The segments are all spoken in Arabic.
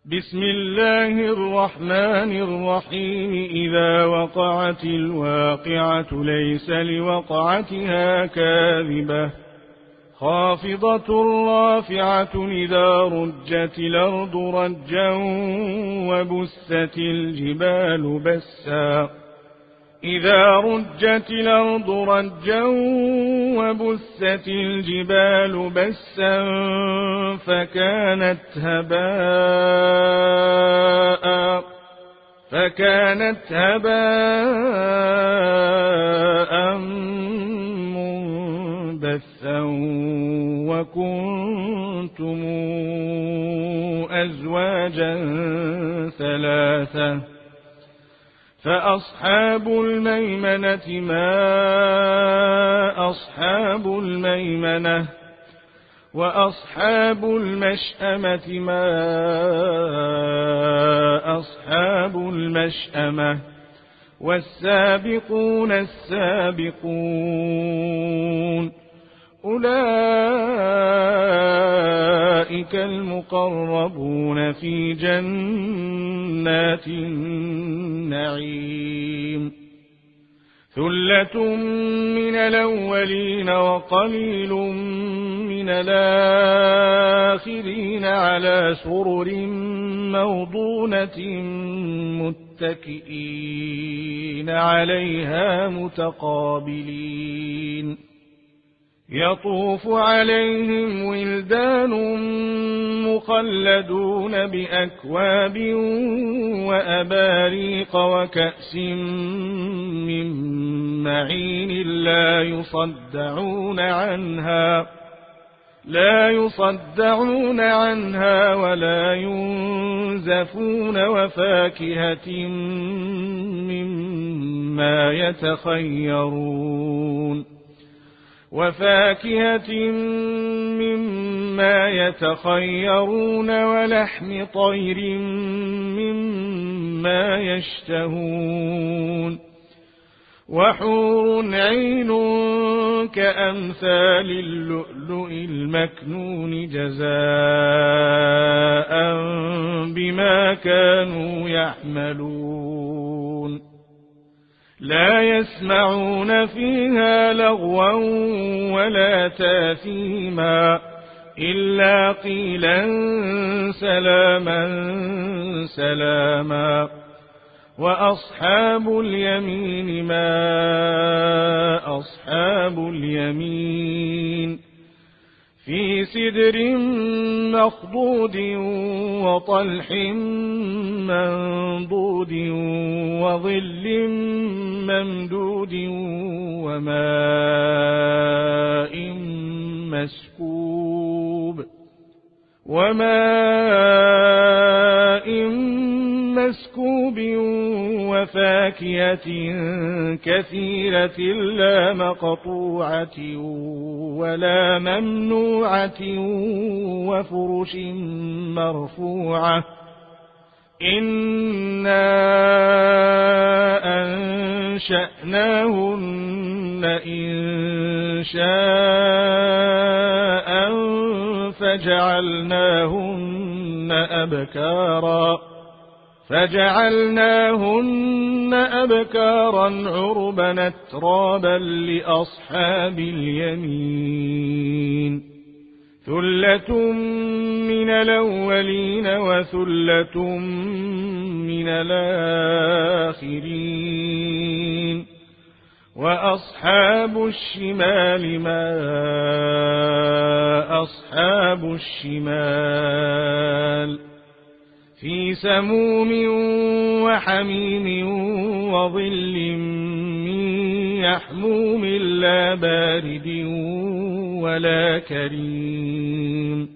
بسم الله الرحمن الرحيم. إذا وقعت الواقعة ليس لوقعتها كاذبة خافضة رافعة. إذا رجت الأرض رجا وبست الجبال بسا. إذا رجت الأرض رجا وبست الجبال بسا فكانت هباء منبثا وكنتم أزواجا ثلاثة. فأصحاب الميمنة ما أصحاب الميمنة. وأصحاب المشأمة ما أصحاب المشأمة. والسابقون السابقون أولئك المقربون في جنات النعيم. ثلة من الأولين وقليل من الآخرين على سرر موضونة متكئين عليها متقابلين. يطوف عليهم ولدان مخلدون بأكواب وأباريق وكأس من معين لا يصدعون عنها ولا ينزفون. وفاكهة مما يتخيرون ولحم طير مما يشتهون. وحور عين كأمثال اللؤلؤ المكنون جزاء بما كانوا يعملون. لا يسمعون فيها لغوا ولا تاثيما إلا قيلا سلاما سلاما. وأصحاب اليمين ما أصحاب اليمين. في سدر مخضود وطلح منضود وظل ممدود وماء مسكوب وفاكهة كثيرة لا مقطوعة ولا ممنوعة وفرش مرفوعة. إنا أنشأناهن إنشاء فجعلناهن أبكارا عربا أترابا لأصحاب اليمين. ثلة من الأولين وثلة من الآخرين. وأصحاب الشمال ما أصحاب الشمال. في سموم وحميم وظل من يحموم لا بارد ولا كريم.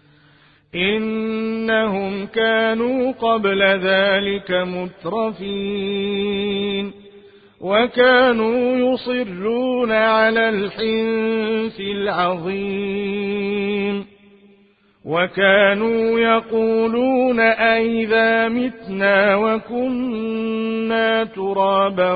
إنهم كانوا قبل ذلك مترفين وكانوا يصرون على الحنث العظيم. وكانوا يقولون أئذا متنا وكنا ترابا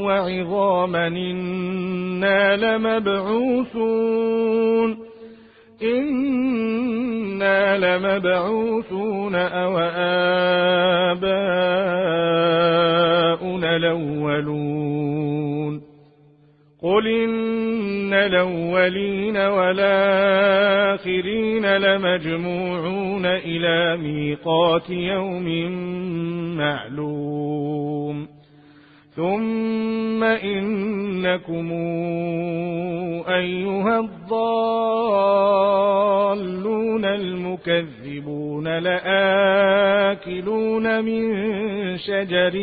وعظاما إنا لمبعوثون إنا لمبعوثون أو آباؤنا الأولون قل إن الأولين والآخرين لمجموعون إلى ميقات يوم معلوم ثم إنكم أيها الضالون المكذبون لآكلون من شجر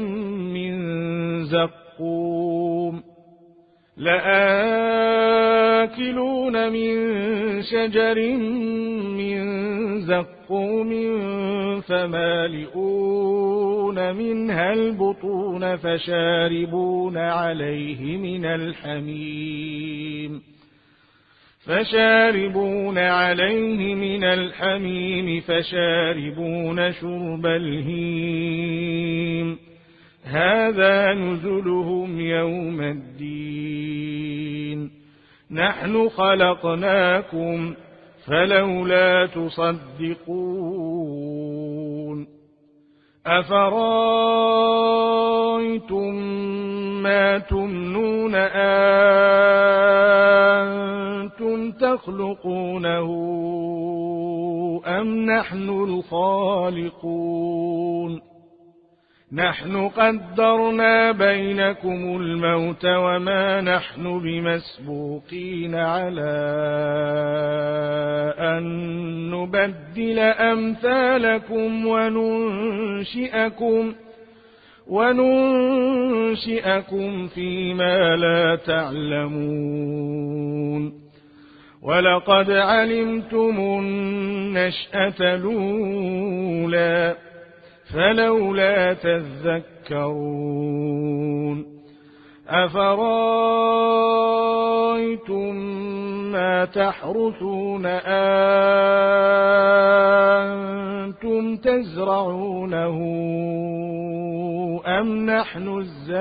من زقوم فمالئون منها البطون فشاربون عليه من الحميم فشاربون شرب الهيم هذا نزلهم يوم الدين نحن خلقناكم فلولا تصدقون أفرأيتم ما تمنون أنتم تخلقونه أم نحن الخالقون نحن قدرنا بينكم الموت وما نحن بمسبوقين على أن نبدل أمثالكم وننشئكم فيما لا تعلمون ولقد علمتم النشأة الأولى فلولا تذكرون أفرأيتم ما تحرثون أنتم تزرعونه أم نحن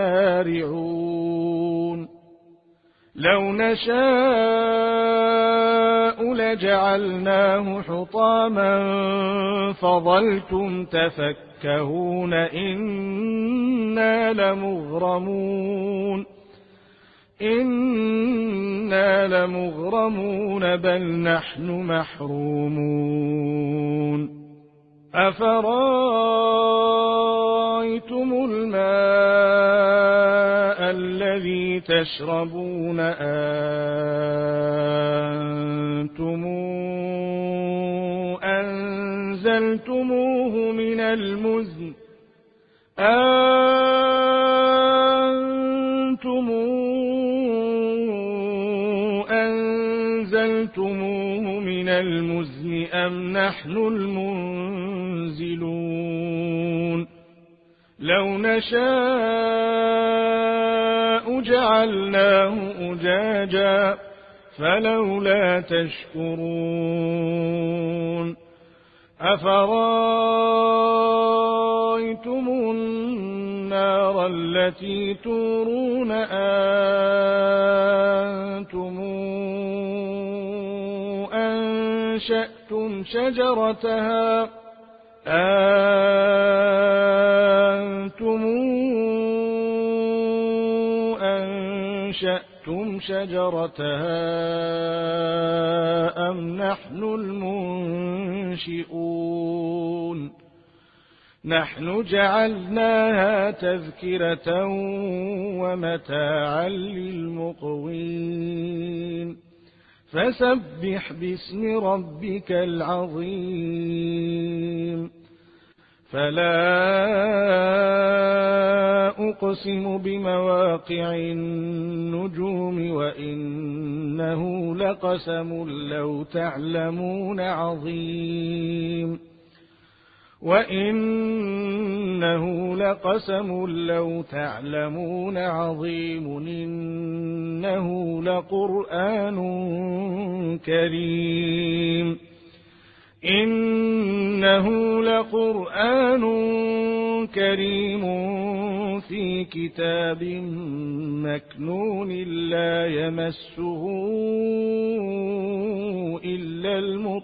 الزارعون لو نشاء لجعلناه حطاما فظلتم تفكهون إنا لمغرمون بل نحن محرومون أفرأيتم الماء الذي تشربون أنتم أنزلتموه من المزن أم نحن المنزلون لو نشاء جعلناه أجاجا فلولا تشكرون أفرأيتم النار التي تورون أنتم أنشأتم شجرتها أم نحن المنشئون نحن جعلناها تذكرة ومتاعا للمقوين فسبح باسم ربك العظيم فلا أقسم بمواقع النجوم وإنه لقسم لو تعلمون عظيم إنه لقرآن كريم في كتاب مكنون لا يمسه إلا إلا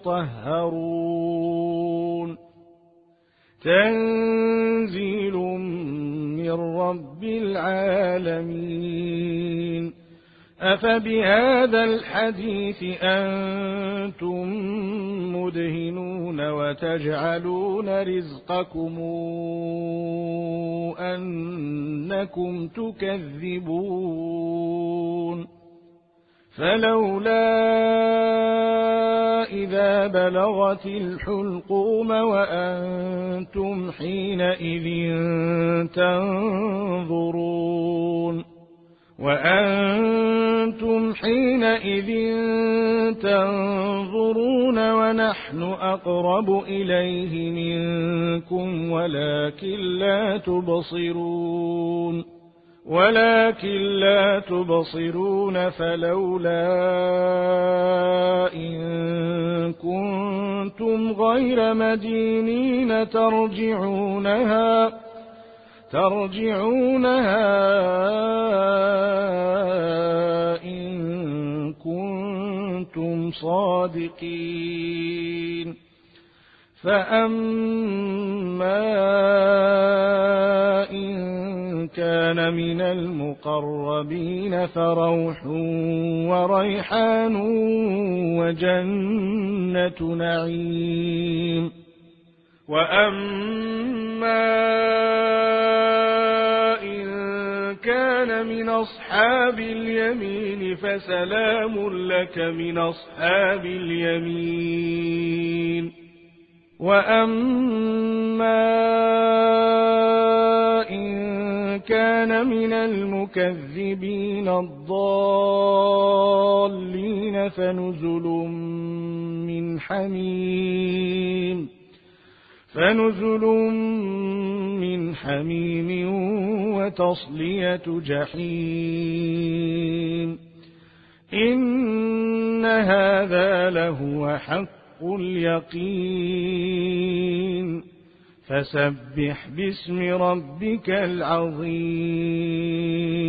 المطهرون تنزيل من رب العالمين أفبهذا الحديث أنتم مدهنون وتجعلون رزقكم أنكم تكذبون فلولا إذا بلغت الحلقوم وأنتم حينئذ تنظرون ونحن أقرب إليه منكم ولكن لا تبصرون فلولا إن كنتم غير مدينين ترجعونها إن كنتم صادقين فأما إن كان من المقربين فروح وريحان وجنة نعيم وأما إن كان من أصحاب اليمين فسلام لك من أصحاب اليمين وأما إن كان من المكذبين الضالين فنزل من حميم وتصلية جحيم إن هذا لهو حق اليقين. فسبح باسم ربك العظيم.